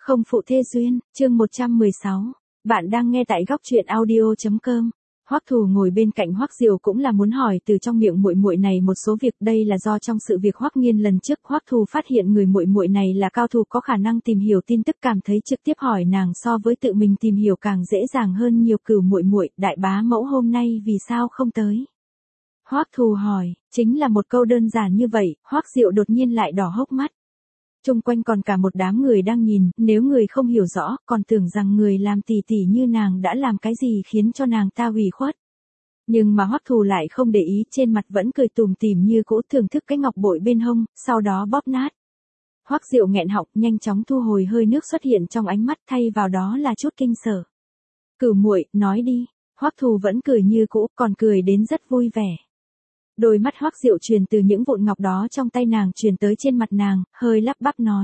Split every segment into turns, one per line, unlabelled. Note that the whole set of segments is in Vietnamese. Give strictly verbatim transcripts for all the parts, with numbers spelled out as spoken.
Không phụ thê duyên, chương một trăm mười sáu. Bạn đang nghe tại góc truyện audio chấm com. Hoắc Thù ngồi bên cạnh Hoắc Diệu cũng là muốn hỏi từ trong miệng muội muội này một số việc, đây là do trong sự việc Hoắc Nghiên lần trước, Hoắc Thù phát hiện người muội muội này là cao thủ có khả năng tìm hiểu tin tức, cảm thấy trực tiếp hỏi nàng so với tự mình tìm hiểu càng dễ dàng hơn nhiều. Cửu muội muội, đại bá mẫu hôm nay vì sao không tới? Hoắc Thù hỏi, chính là một câu đơn giản như vậy, Hoắc Diệu đột nhiên lại đỏ hốc mắt. Chung quanh còn cả một đám người đang nhìn, nếu người không hiểu rõ, còn tưởng rằng người làm tỷ tỷ như nàng đã làm cái gì khiến cho nàng ta ủy khuất. Nhưng mà Hoắc Thù lại không để ý, trên mặt vẫn cười tủm tỉm như cũ, thưởng thức cái ngọc bội bên hông, sau đó bóp nát. Hoắc Diệu nghẹn họng, nhanh chóng thu hồi hơi nước xuất hiện trong ánh mắt, thay vào đó là chút kinh sợ. Cửu muội, nói đi. Hoắc Thù vẫn cười như cũ, còn cười đến rất vui vẻ. Đôi mắt Hoắc Diệu truyền từ những vụn ngọc đó trong tay nàng truyền tới trên mặt nàng, hơi lắp bắp nói.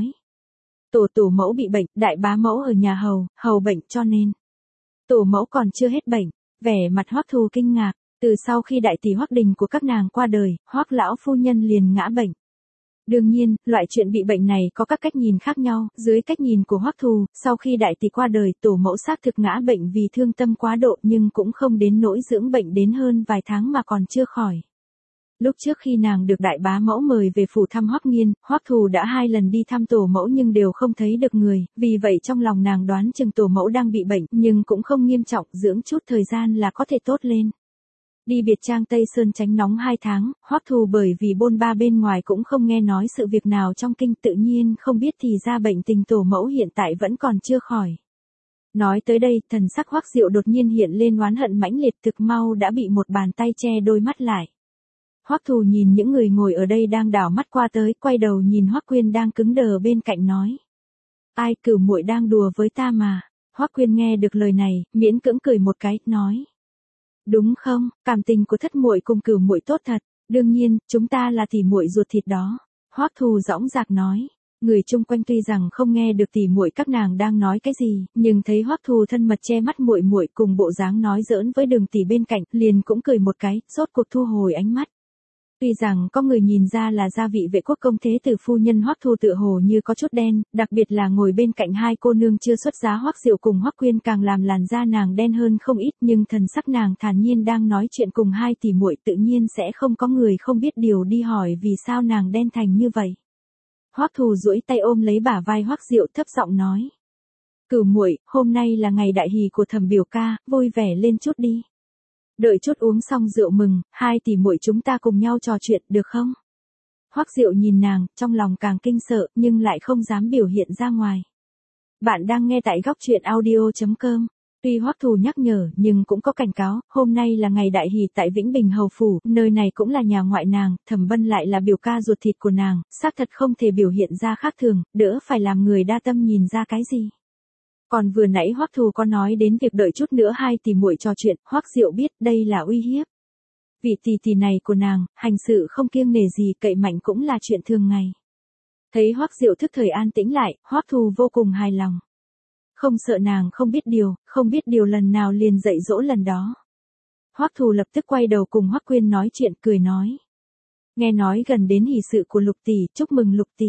Tổ tổ mẫu bị bệnh, đại bá mẫu ở nhà hầu, hầu bệnh cho nên. Tổ mẫu còn chưa hết bệnh, vẻ mặt Hoắc Thù kinh ngạc, từ sau khi đại tỷ Hoắc Đình của các nàng qua đời, Hoắc lão phu nhân liền ngã bệnh. Đương nhiên, loại chuyện bị bệnh này có các cách nhìn khác nhau, dưới cách nhìn của Hoắc Thù, sau khi đại tỷ qua đời, tổ mẫu xác thực ngã bệnh vì thương tâm quá độ, nhưng cũng không đến nỗi dưỡng bệnh đến hơn vài tháng mà còn chưa khỏi. Lúc trước khi nàng được đại bá mẫu mời về phủ thăm Hoắc Nghiên, Hoắc Thù đã hai lần đi thăm tổ mẫu nhưng đều không thấy được người, vì vậy trong lòng nàng đoán chừng tổ mẫu đang bị bệnh, nhưng cũng không nghiêm trọng, dưỡng chút thời gian là có thể tốt lên. Đi biệt trang Tây Sơn tránh nóng hai tháng, Hoắc Thù bởi vì bôn ba bên ngoài cũng không nghe nói sự việc nào trong kinh, tự nhiên không biết thì ra bệnh tình tổ mẫu hiện tại vẫn còn chưa khỏi. Nói tới đây, thần sắc Hoắc Diệu đột nhiên hiện lên oán hận mãnh liệt, thực mau đã bị một bàn tay che đôi mắt lại. Hoắc Thù nhìn những người ngồi ở đây đang đảo mắt qua tới, quay đầu nhìn Hoắc Quyên đang cứng đờ bên cạnh nói. Ai, Cửu muội đang đùa với ta mà. Hoắc Quyên nghe được lời này, miễn cưỡng cười một cái, nói. Đúng không, cảm tình của thất muội cùng Cửu muội tốt thật, đương nhiên, chúng ta là tỷ muội ruột thịt đó. Hoắc Thù dõng dạc nói. Người chung quanh tuy rằng không nghe được tỷ muội các nàng đang nói cái gì, nhưng thấy Hoắc Thù thân mật che mắt muội muội cùng bộ dáng nói giỡn với Đường tỷ bên cạnh, liền cũng cười một cái, rốt cuộc thu hồi ánh mắt. Tuy rằng có người nhìn ra là gia vị vệ quốc công thế tử phu nhân Hoắc Thù tựa hồ như có chút đen, đặc biệt là ngồi bên cạnh hai cô nương chưa xuất giá Hoắc Diệu cùng Hoắc Quyên càng làm làn da nàng đen hơn không ít, nhưng thần sắc nàng thản nhiên đang nói chuyện cùng hai tỷ muội, tự nhiên sẽ không có người không biết điều đi hỏi vì sao nàng đen thành như vậy. Hoắc Thù duỗi tay ôm lấy bả vai Hoắc Diệu, thấp giọng nói. Cửu muội, hôm nay là ngày đại hỷ của Thẩm biểu ca, vui vẻ lên chút đi. Đợi chút uống xong rượu mừng, hai tỷ muội chúng ta cùng nhau trò chuyện, được không? Hoắc Diệu nhìn nàng, trong lòng càng kinh sợ, nhưng lại không dám biểu hiện ra ngoài. Bạn đang nghe tại góc truyện audio chấm com. Tuy Hoắc Thù nhắc nhở, nhưng cũng có cảnh cáo, hôm nay là ngày đại hỷ tại Vĩnh Bình hầu phủ, nơi này cũng là nhà ngoại nàng, Thẩm Bân lại là biểu ca ruột thịt của nàng, xác thật không thể biểu hiện ra khác thường, đỡ phải làm người đa tâm nhìn ra cái gì. Còn vừa nãy Hoắc Thù có nói đến việc đợi chút nữa hai tỷ muội trò chuyện, Hoắc Diệu biết đây là uy hiếp. Vị tỷ tỷ này của nàng, hành sự không kiêng nể gì, cậy mạnh cũng là chuyện thường ngày. Thấy Hoắc Diệu thức thời an tĩnh lại, Hoắc Thù vô cùng hài lòng. Không sợ nàng không biết điều, không biết điều lần nào liền dạy dỗ lần đó. Hoắc Thù lập tức quay đầu cùng Hoắc Quyên nói chuyện, cười nói. Nghe nói gần đến hỷ sự của Lục tỷ, chúc mừng Lục tỷ.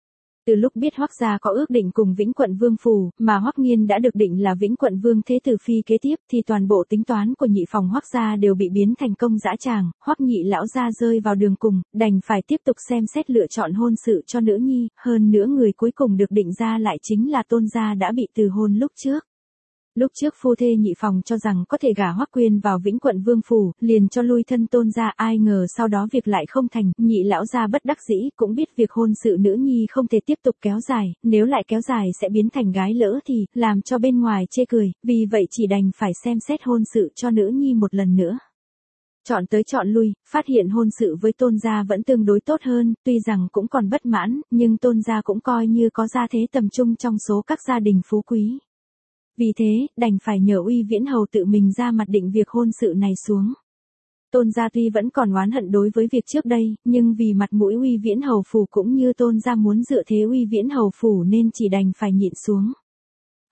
Từ lúc biết Hoắc gia có ước định cùng Vĩnh Quận Vương phủ, mà Hoắc Nghiên đã được định là Vĩnh Quận Vương thế tử phi kế tiếp, thì toàn bộ tính toán của nhị phòng Hoắc gia đều bị biến thành công dã tràng, Hoắc nhị lão gia rơi vào đường cùng, đành phải tiếp tục xem xét lựa chọn hôn sự cho nữ nhi, hơn nữa người cuối cùng được định ra lại chính là Tôn gia đã bị từ hôn lúc trước. Lúc trước phu thê nhị phòng cho rằng có thể gả Hoắc Quyên vào Vĩnh Quận Vương phủ, liền cho lui thân Tôn gia, ai ngờ sau đó việc lại không thành, nhị lão gia bất đắc dĩ, cũng biết việc hôn sự nữ nhi không thể tiếp tục kéo dài, nếu lại kéo dài sẽ biến thành gái lỡ thì, làm cho bên ngoài chê cười, vì vậy chỉ đành phải xem xét hôn sự cho nữ nhi một lần nữa. Chọn tới chọn lui, phát hiện hôn sự với Tôn gia vẫn tương đối tốt hơn, tuy rằng cũng còn bất mãn, nhưng Tôn gia cũng coi như có gia thế tầm trung trong số các gia đình phú quý. Vì thế, đành phải nhờ Uy Viễn Hầu tự mình ra mặt định việc hôn sự này xuống. Tôn gia tuy vẫn còn oán hận đối với việc trước đây, nhưng vì mặt mũi Uy Viễn Hầu phủ cũng như Tôn gia muốn dựa thế Uy Viễn Hầu phủ nên chỉ đành phải nhịn xuống.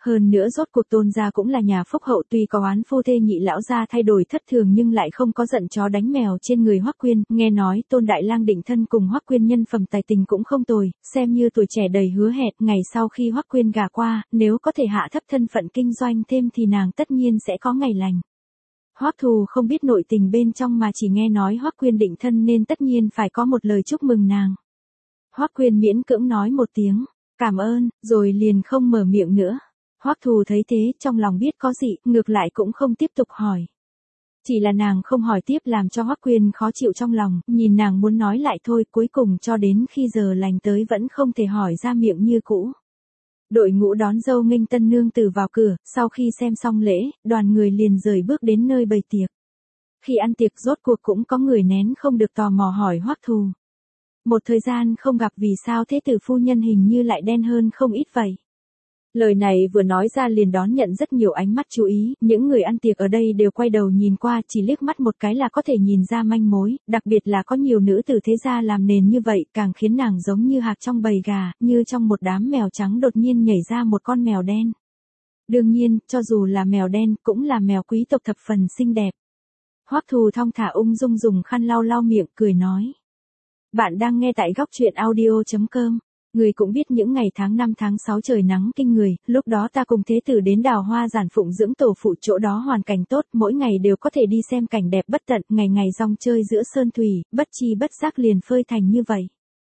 Hơn nữa rốt cuộc Tôn gia cũng là nhà phúc hậu, tuy có oán phu thê nhị lão gia thay đổi thất thường nhưng lại không có giận chó đánh mèo trên người Hoắc Quyên, nghe nói Tôn đại lang định thân cùng Hoắc Quyên nhân phẩm tài tình cũng không tồi, xem như tuổi trẻ đầy hứa hẹn, ngày sau khi Hoắc Quyên gả qua, nếu có thể hạ thấp thân phận kinh doanh thêm thì nàng tất nhiên sẽ có ngày lành. Hoắc Thù không biết nội tình bên trong mà chỉ nghe nói Hoắc Quyên định thân nên tất nhiên phải có một lời chúc mừng nàng. Hoắc Quyên miễn cưỡng nói một tiếng, cảm ơn, rồi liền không mở miệng nữa. Hoắc Thù thấy thế, trong lòng biết có gì, ngược lại cũng không tiếp tục hỏi. Chỉ là nàng không hỏi tiếp làm cho Hoắc Quyên khó chịu trong lòng, nhìn nàng muốn nói lại thôi, cuối cùng cho đến khi giờ lành tới vẫn không thể hỏi ra miệng như cũ. Đội ngũ đón dâu nghênh tân nương tử vào cửa, sau khi xem xong lễ, đoàn người liền rời bước đến nơi bày tiệc. Khi ăn tiệc rốt cuộc cũng có người nén không được tò mò hỏi Hoắc Thù. Một thời gian không gặp vì sao thế tử phu nhân hình như lại đen hơn không ít vậy. Lời này vừa nói ra liền đón nhận rất nhiều ánh mắt chú ý, những người ăn tiệc ở đây đều quay đầu nhìn qua, chỉ liếc mắt một cái là có thể nhìn ra manh mối, đặc biệt là có nhiều nữ tử thế gia làm nền như vậy, càng khiến nàng giống như hạc trong bầy gà, như trong một đám mèo trắng đột nhiên nhảy ra một con mèo đen. Đương nhiên, cho dù là mèo đen, cũng là mèo quý tộc thập phần xinh đẹp. Hoắc Thù thong thả ung dung dùng khăn lau lau miệng, cười nói. Bạn đang nghe tại góc truyện audio chấm com. Người cũng biết những ngày tháng năm tháng sáu trời nắng kinh người, lúc đó ta cùng thế tử đến Đào Hoa Giản phụng dưỡng tổ phụ, chỗ đó hoàn cảnh tốt, mỗi ngày đều có thể đi xem cảnh đẹp bất tận, ngày ngày rong chơi giữa sơn thủy, bất chi bất giác liền phơi thành như vậy.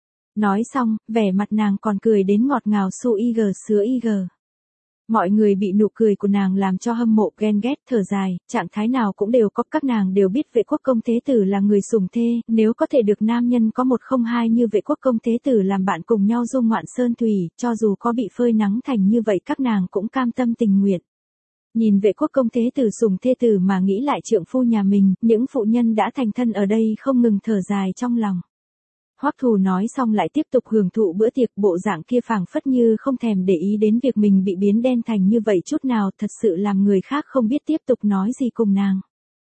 Nói xong, vẻ mặt nàng còn cười đến ngọt ngào su y gờ sứa y gờ. Mọi người bị nụ cười của nàng làm cho hâm mộ ghen ghét, thở dài, trạng thái nào cũng đều có, các nàng đều biết Vệ Quốc công thế tử là người sủng thê, nếu có thể được nam nhân có một không hai như Vệ Quốc công thế tử làm bạn cùng nhau du ngoạn sơn thủy, cho dù có bị phơi nắng thành như vậy các nàng cũng cam tâm tình nguyện. Nhìn Vệ Quốc công thế tử sủng thê tử mà nghĩ lại trượng phu nhà mình, những phụ nhân đã thành thân ở đây không ngừng thở dài trong lòng. Hoắc Thù nói xong lại tiếp tục hưởng thụ bữa tiệc, bộ dạng kia phảng phất như không thèm để ý đến việc mình bị biến đen thành như vậy chút nào, thật sự làm người khác không biết tiếp tục nói gì cùng nàng.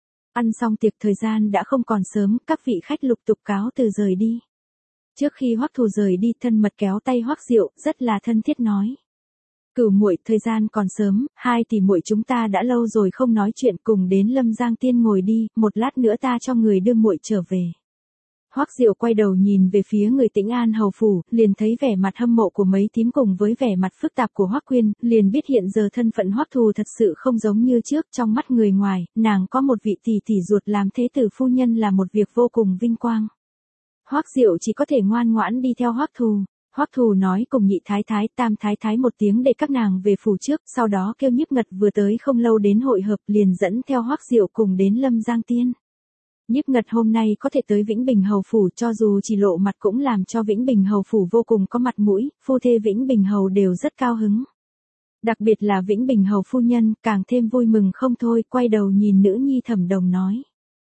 Ăn xong tiệc thời gian đã không còn sớm, các vị khách lục tục cáo từ rời đi. Trước khi Hoắc Thù rời đi, thân mật kéo tay Hoắc Diệu, rất là thân thiết nói. Cửu muội, thời gian còn sớm, hai tỷ muội chúng ta đã lâu rồi không nói chuyện, cùng đến Lâm Giang Tiên ngồi đi, một lát nữa ta cho người đưa muội trở về. Hoắc Diệu quay đầu nhìn về phía người Tĩnh An hầu phủ, liền thấy vẻ mặt hâm mộ của mấy thím cùng với vẻ mặt phức tạp của Hoắc Quyên, liền biết hiện giờ thân phận Hoắc Thù thật sự không giống như trước, trong mắt người ngoài, nàng có một vị tỷ tỷ ruột làm thế tử phu nhân là một việc vô cùng vinh quang. Hoắc Diệu chỉ có thể ngoan ngoãn đi theo Hoắc Thù. Hoắc Thù nói cùng nhị thái thái, tam thái thái một tiếng để các nàng về phủ trước, sau đó kêu Nhiếp Ngật vừa tới không lâu đến hội hợp, liền dẫn theo Hoắc Diệu cùng đến Lâm Giang Tiên. Nhiếp Ngật hôm nay có thể tới Vĩnh Bình hầu phủ, cho dù chỉ lộ mặt cũng làm cho Vĩnh Bình hầu phủ vô cùng có mặt mũi, phu thê Vĩnh Bình hầu đều rất cao hứng. Đặc biệt là Vĩnh Bình hầu phu nhân, càng thêm vui mừng không thôi, quay đầu nhìn nữ nhi Thẩm Đồng nói.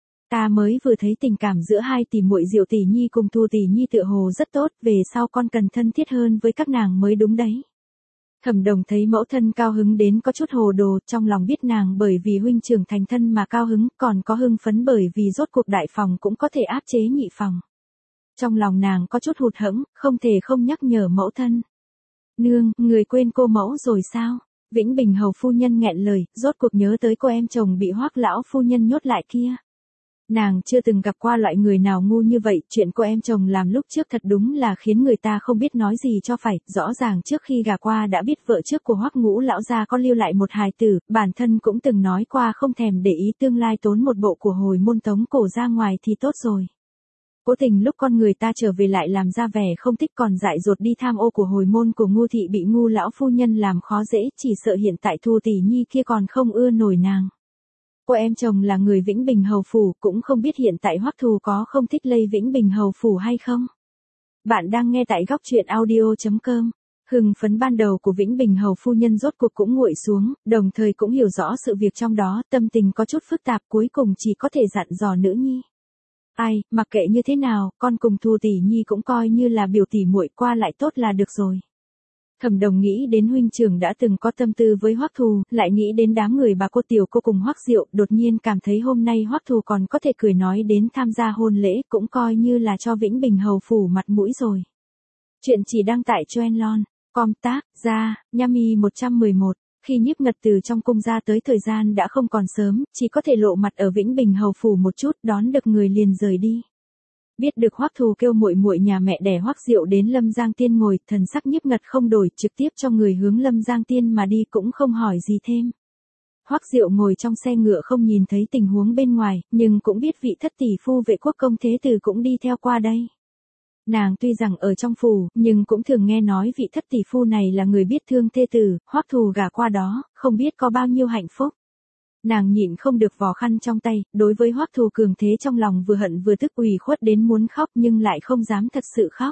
Ta mới vừa thấy tình cảm giữa hai tỷ muội Diệu tỷ nhi cùng Thu tỷ nhi tựa hồ rất tốt, về sau con cần thân thiết hơn với các nàng mới đúng đấy. Thẩm Đồng thấy mẫu thân cao hứng đến có chút hồ đồ, trong lòng biết nàng bởi vì huynh trưởng thành thân mà cao hứng, còn có hưng phấn bởi vì rốt cuộc đại phòng cũng có thể áp chế nhị phòng. Trong lòng nàng có chút hụt hẫng, không thể không nhắc nhở mẫu thân. Nương, người quên cô mẫu rồi sao? Vĩnh Bình hầu phu nhân nghẹn lời, rốt cuộc nhớ tới cô em chồng bị Hoắc lão phu nhân nhốt lại kia. Nàng chưa từng gặp qua loại người nào ngu như vậy, chuyện cô em chồng làm lúc trước thật đúng là khiến người ta không biết nói gì cho phải, rõ ràng trước khi gả qua đã biết vợ trước của Hoắc Ngũ lão gia có lưu lại một hài tử, bản thân cũng từng nói qua không thèm để ý tương lai tốn một bộ của hồi môn tống cổ ra ngoài thì tốt rồi. Cố tình lúc con người ta trở về lại làm ra vẻ không thích, còn dại dột đi tham ô của hồi môn của Ngu thị bị Ngu lão phu nhân làm khó dễ, chỉ sợ hiện tại Thu tỷ nhi kia còn không ưa nổi nàng. Cô em chồng là người Vĩnh Bình hầu phủ, cũng không biết hiện tại Hoắc Thù có không thích lây Vĩnh Bình hầu phủ hay không. Bạn đang nghe tại góc truyện audio chấm com. Hưng phấn ban đầu của Vĩnh Bình hầu phu nhân rốt cuộc cũng nguội xuống, đồng thời cũng hiểu rõ sự việc trong đó, tâm tình có chút phức tạp, cuối cùng chỉ có thể dặn dò nữ nhi. Ai, mặc kệ như thế nào, con cùng Thu tỷ nhi cũng coi như là biểu tỷ muội, qua lại tốt là được rồi. Thẩm Đồng nghĩ đến huynh trưởng đã từng có tâm tư với Hoắc Thù, lại nghĩ đến đám người bà cô tiểu cô cùng Hoắc Diệu, đột nhiên cảm thấy hôm nay Hoắc Thù còn có thể cười nói đến tham gia hôn lễ, cũng coi như là cho Vĩnh Bình hầu phủ mặt mũi rồi. Chuyện chỉ đăng tải cho Enlon, com tác, ra, Yami một trăm mười một. Khi Nhiếp Ngật từ trong cung ra tới thời gian đã không còn sớm, chỉ có thể lộ mặt ở Vĩnh Bình hầu phủ một chút, đón được người liền rời đi. Biết được Hoắc Thù kêu muội muội nhà mẹ đẻ Hoắc Diệu đến Lâm Giang Tiên ngồi, thần sắc Nhiếp Ngật không đổi, trực tiếp cho người hướng Lâm Giang Tiên mà đi cũng không hỏi gì thêm. Hoắc Diệu ngồi trong xe ngựa không nhìn thấy tình huống bên ngoài, nhưng cũng biết vị thất tỷ phu Vệ Quốc công thế tử cũng đi theo qua đây. Nàng tuy rằng ở trong phủ, nhưng cũng thường nghe nói vị thất tỷ phu này là người biết thương thê tử, Hoắc Thù gả qua đó, không biết có bao nhiêu hạnh phúc. Nàng nhịn không được vò khăn trong tay, đối với Hoắc Thù cường thế trong lòng vừa hận vừa tức ủy khuất đến muốn khóc nhưng lại không dám thật sự khóc.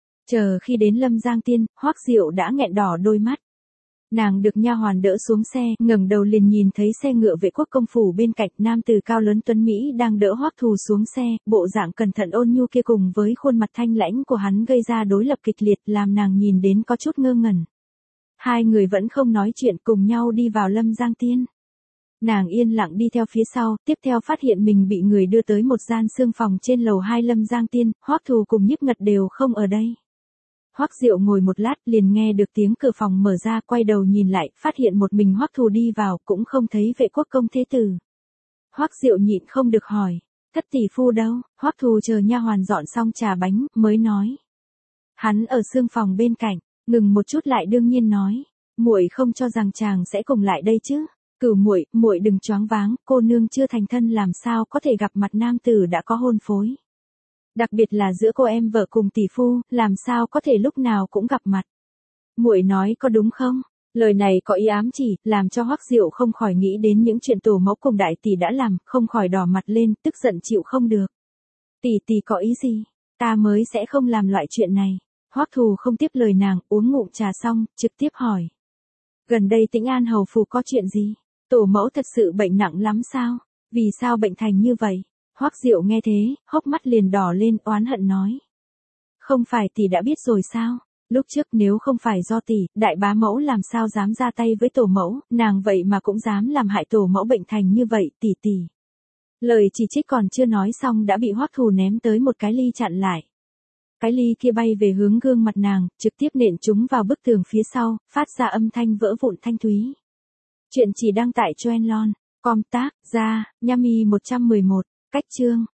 Chờ khi đến Lâm Giang Tiên, Hoắc Diệu đã nghẹn đỏ đôi mắt. Nàng được nha hoàn đỡ xuống xe, ngẩng đầu liền nhìn thấy xe ngựa Vệ Quốc công phủ bên cạnh, nam tử cao lớn tuấn mỹ đang đỡ Hoắc Thù xuống xe, bộ dạng cẩn thận ôn nhu kia cùng với khuôn mặt thanh lãnh của hắn gây ra đối lập kịch liệt, làm nàng nhìn đến có chút ngơ ngẩn. Hai người vẫn không nói chuyện, cùng nhau đi vào Lâm Giang Tiên. Nàng yên lặng đi theo phía sau, tiếp theo phát hiện mình bị người đưa tới một gian xương phòng trên lầu hai Lâm Giang Tiên, Hoắc Thù cùng Nhiếp Ngật đều không ở đây. Hoắc Diệu ngồi một lát liền nghe được tiếng cửa phòng mở ra, quay đầu nhìn lại, phát hiện một mình Hoắc Thù đi vào, cũng không thấy Vệ Quốc công thế tử. Hoắc Diệu nhịn không được hỏi, thất tỷ phu đâu? Hoắc Thù chờ nha hoàn dọn xong trà bánh, mới nói. Hắn ở xương phòng bên cạnh, ngừng một chút lại đương nhiên nói, muội không cho rằng chàng sẽ cùng lại đây chứ? Cửu muội, muội đừng choáng váng, cô nương chưa thành thân làm sao có thể gặp mặt nam tử đã có hôn phối. Đặc biệt là giữa cô em vợ cùng tỷ phu, làm sao có thể lúc nào cũng gặp mặt. Muội nói có đúng không? Lời này có ý ám chỉ, làm cho Hoắc Diệu không khỏi nghĩ đến những chuyện tổ mẫu cùng đại tỷ đã làm, không khỏi đỏ mặt lên, tức giận chịu không được. Tỷ tỷ có ý gì? Ta mới sẽ không làm loại chuyện này. Hoắc Thù không tiếp lời nàng, uống ngụm trà xong, trực tiếp hỏi. Gần đây Tĩnh An hầu phủ có chuyện gì? Tổ mẫu thật sự bệnh nặng lắm sao? Vì sao bệnh thành như vậy? Hoắc Diệu nghe thế, hốc mắt liền đỏ lên, oán hận nói. Không phải tỷ đã biết rồi sao? Lúc trước nếu không phải do tỷ, đại bá mẫu làm sao dám ra tay với tổ mẫu, nàng vậy mà cũng dám làm hại tổ mẫu bệnh thành như vậy, tỷ tỷ. Lời chỉ trích còn chưa nói xong đã bị Hoắc Thù ném tới một cái ly chặn lại. Cái ly kia bay về hướng gương mặt nàng, trực tiếp nện trúng vào bức tường phía sau, phát ra âm thanh vỡ vụn thanh thúy. Chuyện chỉ đăng tải cho Enlon, com tác, ra, Nhami một trăm mười một, cách chương.